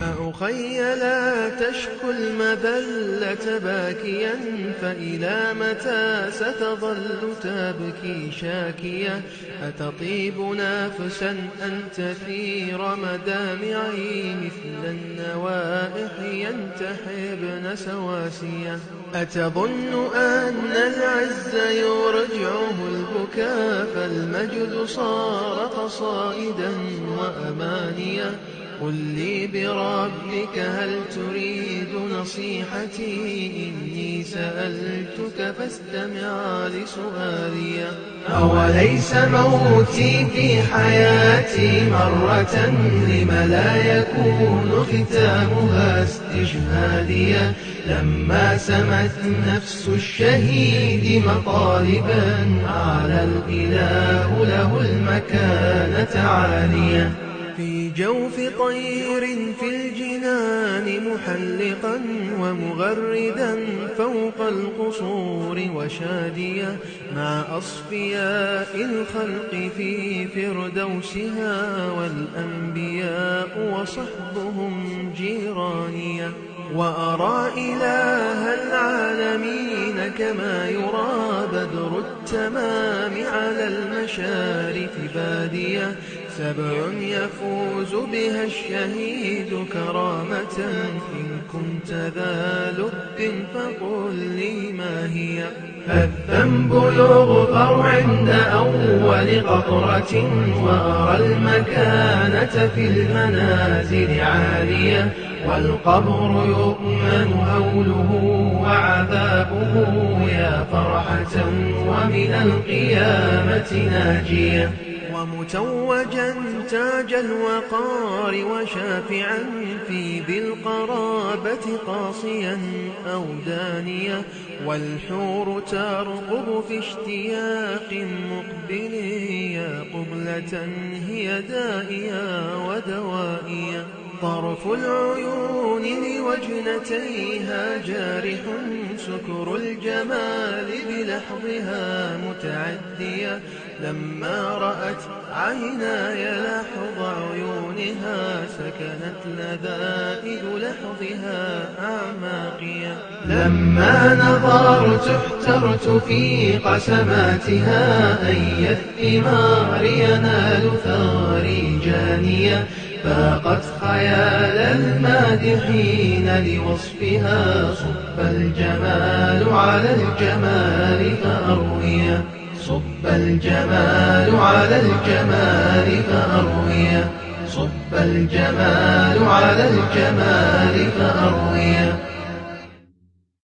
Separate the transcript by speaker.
Speaker 1: أخي لا تشكو المذلة باكيا، فإلى متى ستظل تبكي شاكيا؟ أتطيب نفسا أنت في رمدامعي، مثل النوائح ينتحبن سواسيا؟ أتظن أن العز يرجعه البكاء، فالمجد صار قصائدا وأمانيا؟ قل لي بربك هل تريد نصيحتي؟ إني سألتك فاستمع لسؤالي. أوليس موتي في حياتي مرة، لم لا يكون ختامها استشهاديا؟ لما سمت نفس الشهيد مطالبا، أعلى الإله له المكانة عالية. في جوف طير في الجنان محلقا، ومغردا فوق القصور وشاديا، مع أصفياء الخلق في فردوسها، والأنبياء وصحبهم جيرانيا. وأرى إله العالمين كما يرى بدر التمام على المشارف بادية، 7 يفوز بها الشهيد كرامة، إن كنت ذا لب فقل لي ما هي. الذنب يغفر عند أول قطرة، وأرى المكانة في المنازل عالية، والقبر يؤمن هوله وعذابه، يا فرحة ومن القيامة ناجية. ومتوجا تاج الوقار، وشافعا في ذي القرابة قاصيا أو دانيا، والحور ترقب في اشتياق مقبل، يا قبلة هي دائيا ودوائيا. طرف العيون لوجنتيها جارح، سكر الجمال بلحظها متعدية، لما رأت عيناي لحظ عيونها، سكنت لذائذ لحظها أعماقيا. لما نظرت احترت في قسماتها، أي الثمار ينال ثاري جانية، فاقت خيال المادحين لوصفها، صب الجمال على الجمال فأرويا، صب الجمال على الجمال فأرويا، صب الجمال على الجمال فأرويا.